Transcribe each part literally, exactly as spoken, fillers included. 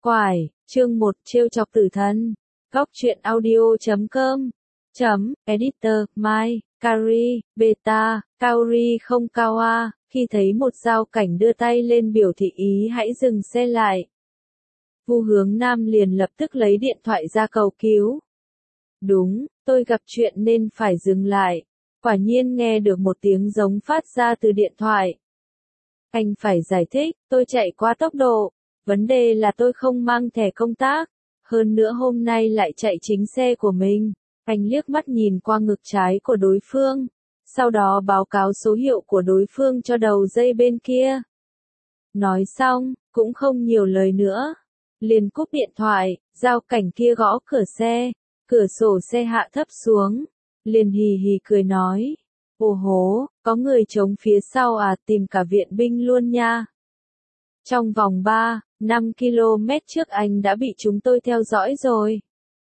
Quải, chương một, trêu chọc tử thần. Góc truyện audio chấm com. Chấm, editor, Mai, Kari, Beta, Kaori không Kawa, khi thấy một giao cảnh đưa tay lên biểu thị ý hãy dừng xe lại. Vu Hướng Nam liền lập tức lấy điện thoại ra cầu cứu. Đúng, tôi gặp chuyện nên phải dừng lại. Quả nhiên nghe được một tiếng giống phát ra từ điện thoại. Anh phải giải thích, tôi chạy quá tốc độ. Vấn đề là tôi không mang thẻ công tác. Hơn nữa hôm nay lại chạy chính xe của mình. Anh liếc mắt nhìn qua ngực trái của đối phương. Sau đó báo cáo số hiệu của đối phương cho đầu dây bên kia. Nói xong, cũng không nhiều lời nữa. Liền cúp điện thoại, giao cảnh kia gõ cửa xe. Cửa sổ xe hạ thấp xuống. Liền hì hì cười nói. Ồ hố, có người chống phía sau à, tìm cả viện binh luôn nha. Trong vòng ba, năm ki lô mét trước anh đã bị chúng tôi theo dõi rồi.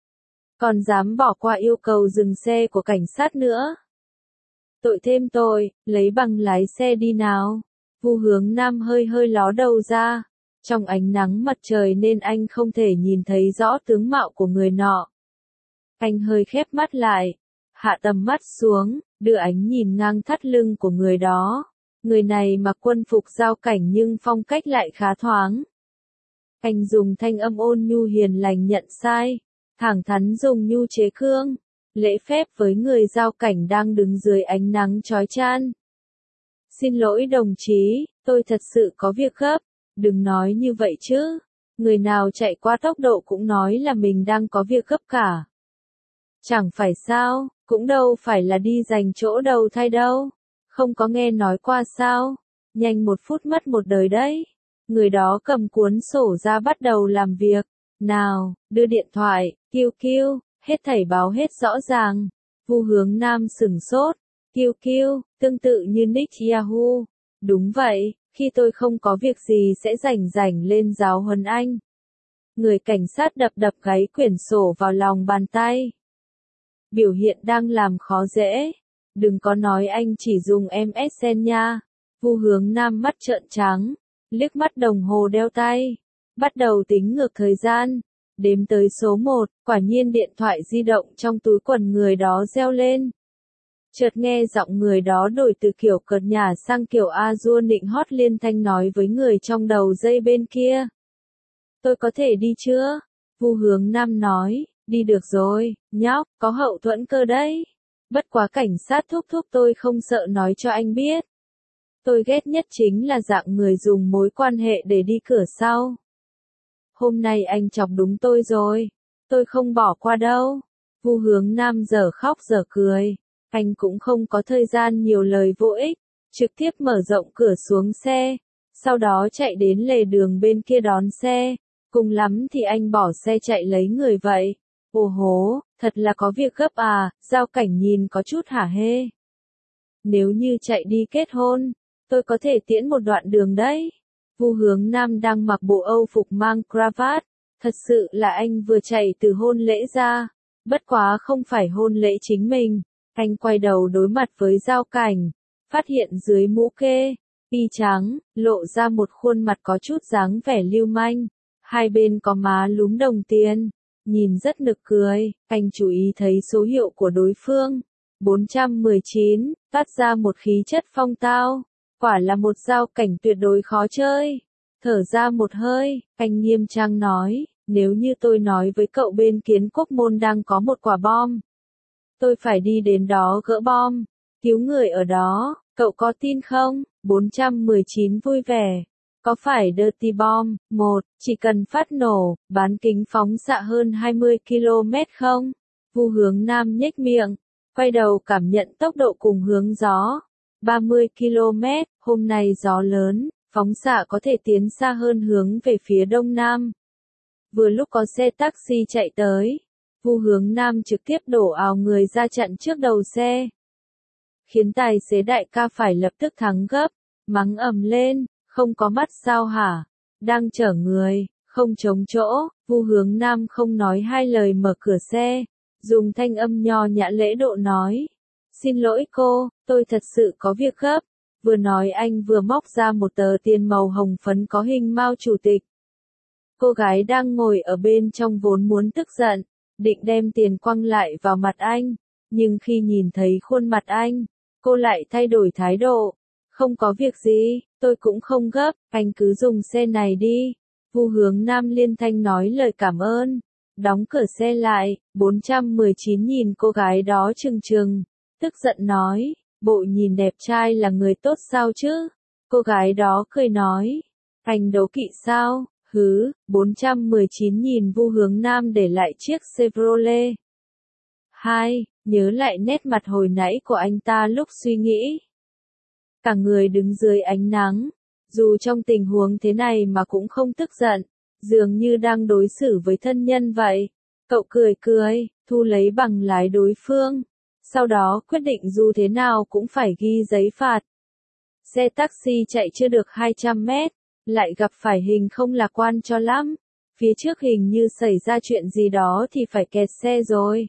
Còn dám bỏ qua yêu cầu dừng xe của cảnh sát nữa. Tội thêm tội, lấy bằng lái xe đi nào. Vu Hướng Nam hơi hơi ló đầu ra. Trong ánh nắng mặt trời nên anh không thể nhìn thấy rõ tướng mạo của người nọ. Anh hơi khép mắt lại, hạ tầm mắt xuống, đưa ánh nhìn ngang thắt lưng của người đó. Người này mặc quân phục giao cảnh nhưng phong cách lại khá thoáng. Anh dùng thanh âm ôn nhu hiền lành nhận sai, thẳng thắn dùng nhu chế cương, lễ phép với người giao cảnh đang đứng dưới ánh nắng chói chang. Xin lỗi đồng chí, tôi thật sự có việc gấp, đừng nói như vậy chứ. Người nào chạy qua tốc độ cũng nói là mình đang có việc gấp cả. Chẳng phải sao, cũng đâu phải là đi giành chỗ đầu thai đâu. Không có nghe nói qua sao, nhanh một phút mất một đời đấy. Người đó cầm cuốn sổ ra bắt đầu làm việc. Nào, đưa điện thoại, kiu kiu, hết thảy báo hết rõ ràng. Vu Hướng Nam sửng sốt. Kiu kiu, tương tự như nick Yahoo. Đúng vậy, khi tôi không có việc gì sẽ rảnh rảnh lên giáo huấn anh. Người cảnh sát đập đập gáy quyển sổ vào lòng bàn tay. Biểu hiện đang làm khó dễ. Đừng có nói anh chỉ dùng em ét en nha. Vu Hướng Nam mắt trợn trắng, liếc mắt đồng hồ đeo tay, bắt đầu tính ngược thời gian, đếm tới số một, quả nhiên điện thoại di động trong túi quần người đó reo lên. Chợt nghe giọng người đó đổi từ kiểu cợt nhả sang kiểu a dua nịnh hót liên thanh nói với người trong đầu dây bên kia. Tôi có thể đi chưa? Vu Hướng Nam nói, đi được rồi, nhóc, có hậu thuẫn cơ đấy. Bất quá cảnh sát thúc thúc tôi không sợ nói cho anh biết. Tôi ghét nhất chính là dạng người dùng mối quan hệ để đi cửa sau. Hôm nay anh chọc đúng tôi rồi. Tôi không bỏ qua đâu. Vu Hướng Nam giờ khóc giờ cười. Anh cũng không có thời gian nhiều lời vô ích. Trực tiếp mở rộng cửa xuống xe. Sau đó chạy đến lề đường bên kia đón xe. Cùng lắm thì anh bỏ xe chạy lấy người vậy. Ồ hố, thật là có việc gấp à, giao cảnh nhìn có chút hả hê. Nếu như chạy đi kết hôn, tôi có thể tiễn một đoạn đường đấy. Vu Hướng Nam đang mặc bộ Âu phục mang cravat, thật sự là anh vừa chạy từ hôn lễ ra, bất quá không phải hôn lễ chính mình. Anh quay đầu đối mặt với giao cảnh, phát hiện dưới mũ kê, y trắng, lộ ra một khuôn mặt có chút dáng vẻ lưu manh, hai bên có má lúm đồng tiền. Nhìn rất nực cười, anh chú ý thấy số hiệu của đối phương. bốn trăm mười chín, toát ra một khí chất phong tao. Quả là một giao cảnh tuyệt đối khó chơi. Thở ra một hơi, anh nghiêm trang nói, nếu như tôi nói với cậu bên Kiến Quốc Môn đang có một quả bom. Tôi phải đi đến đó gỡ bom, cứu người ở đó, cậu có tin không? bốn trăm mười chín vui vẻ. Có phải Dirty Bomb, một, chỉ cần phát nổ, bán kính phóng xạ hơn hai mươi ki lô mét không? Vu Hướng Nam nhếch miệng, quay đầu cảm nhận tốc độ cùng hướng gió. ba mươi ki lô mét, hôm nay gió lớn, phóng xạ có thể tiến xa hơn hướng về phía đông nam. Vừa lúc có xe taxi chạy tới, Vu Hướng Nam trực tiếp đổ ào người ra chặn trước đầu xe. Khiến tài xế đại ca phải lập tức thắng gấp, mắng ầm lên. Không có mắt sao hả? Đang chở người, không trống chỗ. Vu Hướng Nam không nói hai lời mở cửa xe, dùng thanh âm nho nhã lễ độ nói. Xin lỗi cô, tôi thật sự có việc gấp. Vừa nói anh vừa móc ra một tờ tiền màu hồng phấn có hình Mao chủ tịch. Cô gái đang ngồi ở bên trong vốn muốn tức giận, định đem tiền quăng lại vào mặt anh, nhưng khi nhìn thấy khuôn mặt anh, cô lại thay đổi thái độ. Không có việc gì, tôi cũng không gấp, anh cứ dùng xe này đi. Vu Hướng Nam liên thanh nói lời cảm ơn, đóng cửa xe lại. Bốn trăm mười chín nhìn cô gái đó trừng trừng, tức giận nói, bộ nhìn đẹp trai là người tốt sao chứ? Cô gái đó cười nói, anh đố kỵ sao? Hứ. Bốn trăm mười chín nhìn Vu Hướng Nam để lại chiếc Chevrolet. Hai, nhớ lại nét mặt hồi nãy của anh ta lúc suy nghĩ. Cả người đứng dưới ánh nắng, dù trong tình huống thế này mà cũng không tức giận, dường như đang đối xử với thân nhân vậy. Cậu cười cười, thu lấy bằng lái đối phương, sau đó quyết định dù thế nào cũng phải ghi giấy phạt. Xe taxi chạy chưa được hai trăm mét, lại gặp phải hình không lạc quan cho lắm. Phía trước hình như xảy ra chuyện gì đó thì phải kẹt xe rồi.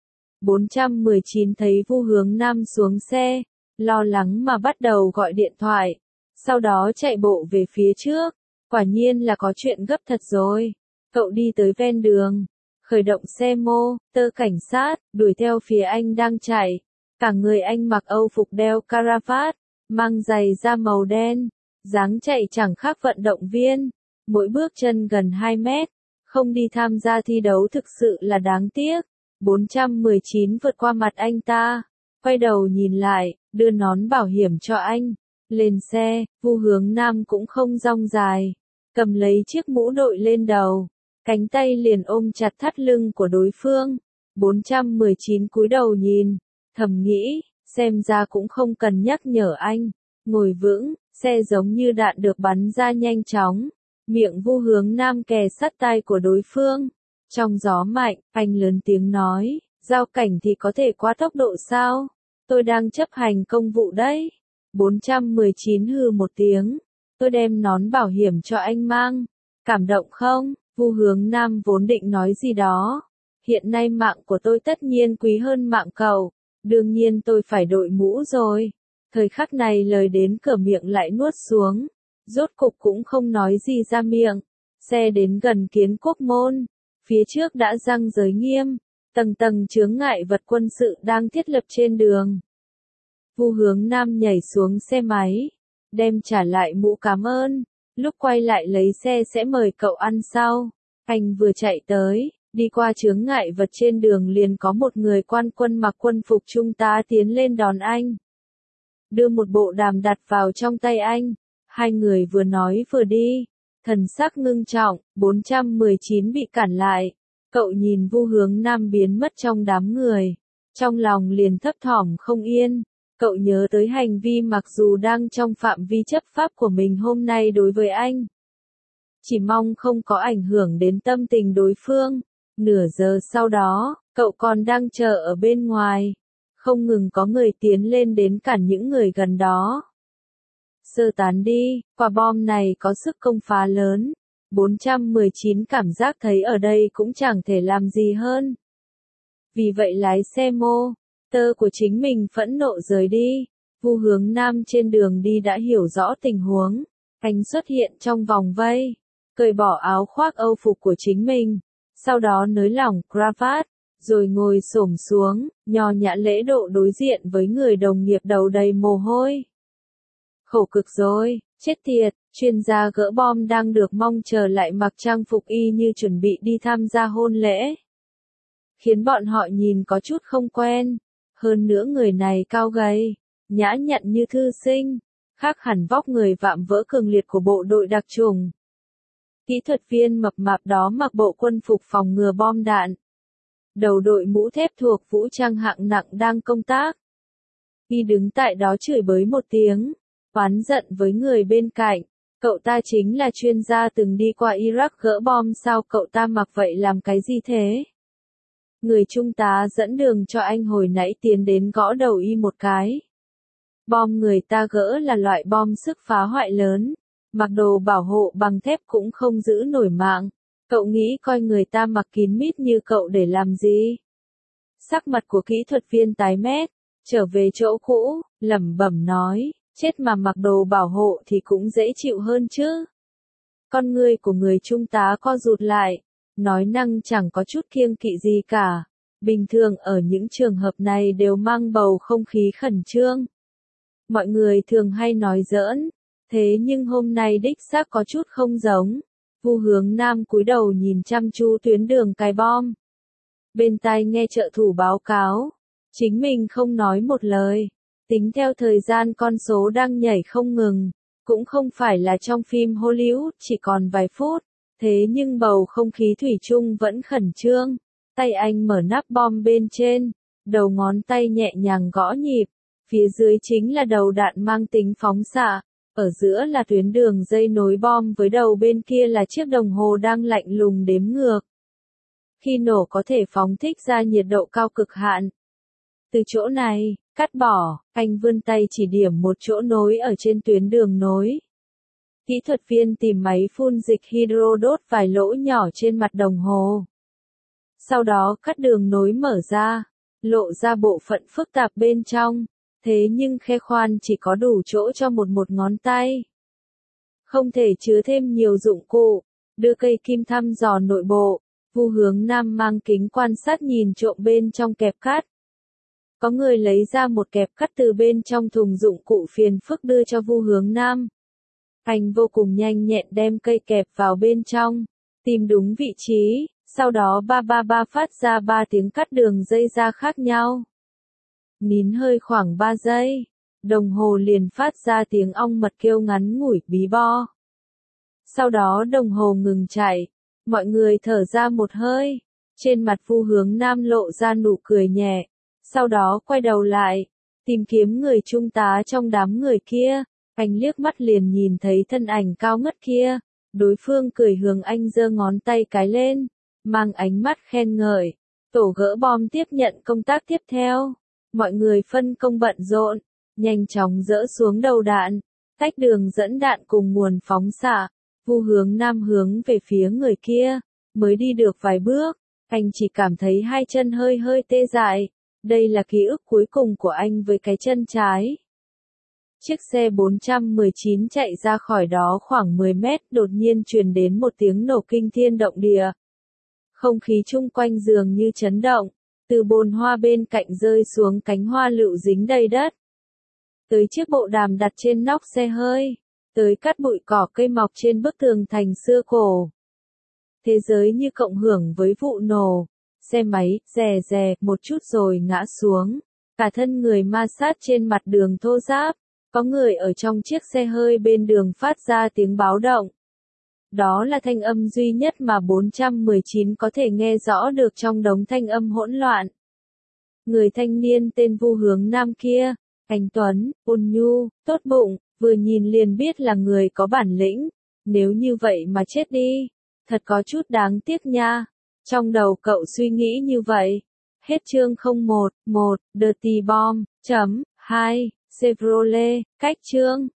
Bốn trăm mười chín thấy Vu Hướng Nam xuống xe, lo lắng mà bắt đầu gọi điện thoại, sau đó chạy bộ về phía trước. Quả nhiên là có chuyện gấp thật rồi. Cậu đi tới ven đường, khởi động xe mô tơ cảnh sát, đuổi theo phía anh đang chạy. Cả người anh mặc âu phục đeo caravat, mang giày da màu đen, dáng chạy chẳng khác vận động viên, mỗi bước chân gần hai mét. Không đi tham gia thi đấu thực sự là đáng tiếc. Bốn trăm mười chín vượt qua mặt anh ta, quay đầu nhìn lại, đưa nón bảo hiểm cho anh. Lên xe, Vu Hướng Nam cũng không rong dài, cầm lấy chiếc mũ đội lên đầu, cánh tay liền ôm chặt thắt lưng của đối phương. Bốn trăm mười chín cúi đầu nhìn, thầm nghĩ, xem ra cũng không cần nhắc nhở anh. Ngồi vững, xe giống như đạn được bắn ra nhanh chóng. Miệng Vu Hướng Nam kề sát tai của đối phương. Trong gió mạnh, anh lớn tiếng nói, giao cảnh thì có thể quá tốc độ sao? Tôi đang chấp hành công vụ đấy. Bốn trăm mười chín hừ một tiếng, tôi đem nón bảo hiểm cho anh mang. Cảm động không? Vu Hướng Nam vốn định nói gì đó. Hiện nay mạng của tôi tất nhiên quý hơn mạng cậu. Đương nhiên tôi phải đội mũ rồi. Thời khắc này lời đến cửa miệng lại nuốt xuống. Rốt cục cũng không nói gì ra miệng. Xe đến gần Kiến Quốc Môn. Phía trước đã răng giới nghiêm. Tầng tầng chướng ngại vật quân sự đang thiết lập trên đường. Vu Hướng Nam nhảy xuống xe máy, đem trả lại mũ cảm ơn, lúc quay lại lấy xe sẽ mời cậu ăn sau. Anh vừa chạy tới, đi qua chướng ngại vật trên đường liền có một người quan quân mặc quân phục trung tá tiến lên đón anh. Đưa một bộ đàm đặt vào trong tay anh, hai người vừa nói vừa đi, thần sắc ngưng trọng. Bốn trăm mười chín bị cản lại, cậu nhìn Vu Hướng Nam biến mất trong đám người, trong lòng liền thấp thỏm không yên. Cậu nhớ tới hành vi mặc dù đang trong phạm vi chấp pháp của mình hôm nay đối với anh. Chỉ mong không có ảnh hưởng đến tâm tình đối phương. Nửa giờ sau đó, cậu còn đang chờ ở bên ngoài. Không ngừng có người tiến lên đến cản những người gần đó. Sơ tán đi, quả bom này có sức công phá lớn. Bốn trăm mười chín cảm giác thấy ở đây cũng chẳng thể làm gì hơn. Vì vậy lái xe mô tơ của chính mình phẫn nộ rời đi. Vu Hướng Nam trên đường đi đã hiểu rõ tình huống. Anh xuất hiện trong vòng vây, cởi bỏ áo khoác âu phục của chính mình, sau đó nới lỏng cravat, rồi ngồi xổm xuống, nho nhã lễ độ đối diện với người đồng nghiệp đầu đầy mồ hôi. Khổ cực rồi, chết tiệt, chuyên gia gỡ bom đang được mong chờ lại mặc trang phục y như chuẩn bị đi tham gia hôn lễ. Khiến bọn họ nhìn có chút không quen. Hơn nữa người này cao gầy, nhã nhặn như thư sinh, khác hẳn vóc người vạm vỡ cường liệt của bộ đội đặc chủng. Kỹ thuật viên mập mạp đó mặc bộ quân phục phòng ngừa bom đạn. Đầu đội mũ thép thuộc vũ trang hạng nặng đang công tác. Y đứng tại đó chửi bới một tiếng, oán giận với người bên cạnh. Cậu ta chính là chuyên gia từng đi qua Iraq gỡ bom, sao cậu ta mặc vậy làm cái gì thế? Người trung tá dẫn đường cho anh hồi nãy tiến đến gõ đầu y một cái. Bom người ta gỡ là loại bom sức phá hoại lớn, mặc đồ bảo hộ bằng thép cũng không giữ nổi mạng. Cậu nghĩ coi người ta mặc kín mít như cậu để làm gì? Sắc mặt của kỹ thuật viên tái mét, trở về chỗ cũ, lẩm bẩm nói, chết mà mặc đồ bảo hộ thì cũng dễ chịu hơn chứ. Con người của người trung tá co rụt lại, nói năng chẳng có chút kiêng kỵ gì cả. Bình thường ở những trường hợp này đều mang bầu không khí khẩn trương. Mọi người thường hay nói giỡn, thế nhưng hôm nay đích xác có chút không giống. Vu Hướng Nam cúi đầu nhìn chăm chú tuyến đường cài bom. Bên tai nghe trợ thủ báo cáo, chính mình không nói một lời. Tính theo thời gian con số đang nhảy không ngừng, cũng không phải là trong phim Hollywood chỉ còn vài phút, thế nhưng bầu không khí thủy chung vẫn khẩn trương. Tay anh mở nắp bom bên trên, đầu ngón tay nhẹ nhàng gõ nhịp, phía dưới chính là đầu đạn mang tính phóng xạ, ở giữa là tuyến đường dây nối bom với đầu bên kia là chiếc đồng hồ đang lạnh lùng đếm ngược. Khi nổ có thể phóng thích ra nhiệt độ cao cực hạn. Từ chỗ này, cắt bỏ, anh vươn tay chỉ điểm một chỗ nối ở trên tuyến đường nối. Kỹ thuật viên tìm máy phun dịch hydro đốt vài lỗ nhỏ trên mặt đồng hồ. Sau đó cắt đường nối mở ra, lộ ra bộ phận phức tạp bên trong, thế nhưng khe khoan chỉ có đủ chỗ cho một một ngón tay. Không thể chứa thêm nhiều dụng cụ, đưa cây kim thăm dò nội bộ, Vu Hướng Nam mang kính quan sát nhìn trộm bên trong kẹp cắt. Có người lấy ra một kẹp cắt từ bên trong thùng dụng cụ phiền phức đưa cho Vu Hướng Nam. Anh vô cùng nhanh nhẹn đem cây kẹp vào bên trong, tìm đúng vị trí, sau đó ba ba ba phát ra ba tiếng cắt đường dây ra khác nhau. Nín hơi khoảng ba giây, đồng hồ liền phát ra tiếng ong mật kêu ngắn ngủi bí bo. Sau đó đồng hồ ngừng chạy, mọi người thở ra một hơi, trên mặt Vu Hướng Nam lộ ra nụ cười nhẹ, sau đó quay đầu lại, tìm kiếm người trung tá trong đám người kia, anh liếc mắt liền nhìn thấy thân ảnh cao ngất kia, đối phương cười hướng anh giơ ngón tay cái lên, mang ánh mắt khen ngợi, tổ gỡ bom tiếp nhận công tác tiếp theo. Mọi người phân công bận rộn, nhanh chóng dỡ xuống đầu đạn, tách đường dẫn đạn cùng nguồn phóng xạ. Vu Hướng Nam hướng về phía người kia, mới đi được vài bước, anh chỉ cảm thấy hai chân hơi hơi tê dại. Đây là ký ức cuối cùng của anh với cái chân trái. Chiếc xe bốn trăm mười chín chạy ra khỏi đó khoảng mười mét, đột nhiên truyền đến một tiếng nổ kinh thiên động địa. Không khí chung quanh dường như chấn động. Từ bồn hoa bên cạnh rơi xuống cánh hoa lựu dính đầy đất. Tới chiếc bộ đàm đặt trên nóc xe hơi. Tới cắt bụi cỏ cây mọc trên bức tường thành xưa cổ. Thế giới như cộng hưởng với vụ nổ. Xe máy, rè rè, một chút rồi ngã xuống. Cả thân người ma sát trên mặt đường thô ráp. Có người ở trong chiếc xe hơi bên đường phát ra tiếng báo động. Đó là thanh âm duy nhất mà bốn trăm mười chín có thể nghe rõ được trong đống thanh âm hỗn loạn. Người thanh niên tên Vu Hướng Nam kia, anh Tuấn, ôn nhu, tốt bụng, vừa nhìn liền biết là người có bản lĩnh. Nếu như vậy mà chết đi, thật có chút đáng tiếc nha. Trong đầu cậu suy nghĩ như vậy. Hết chương không một, một, Dirty Bomb, chấm, hai, Chevrolet, cách chương.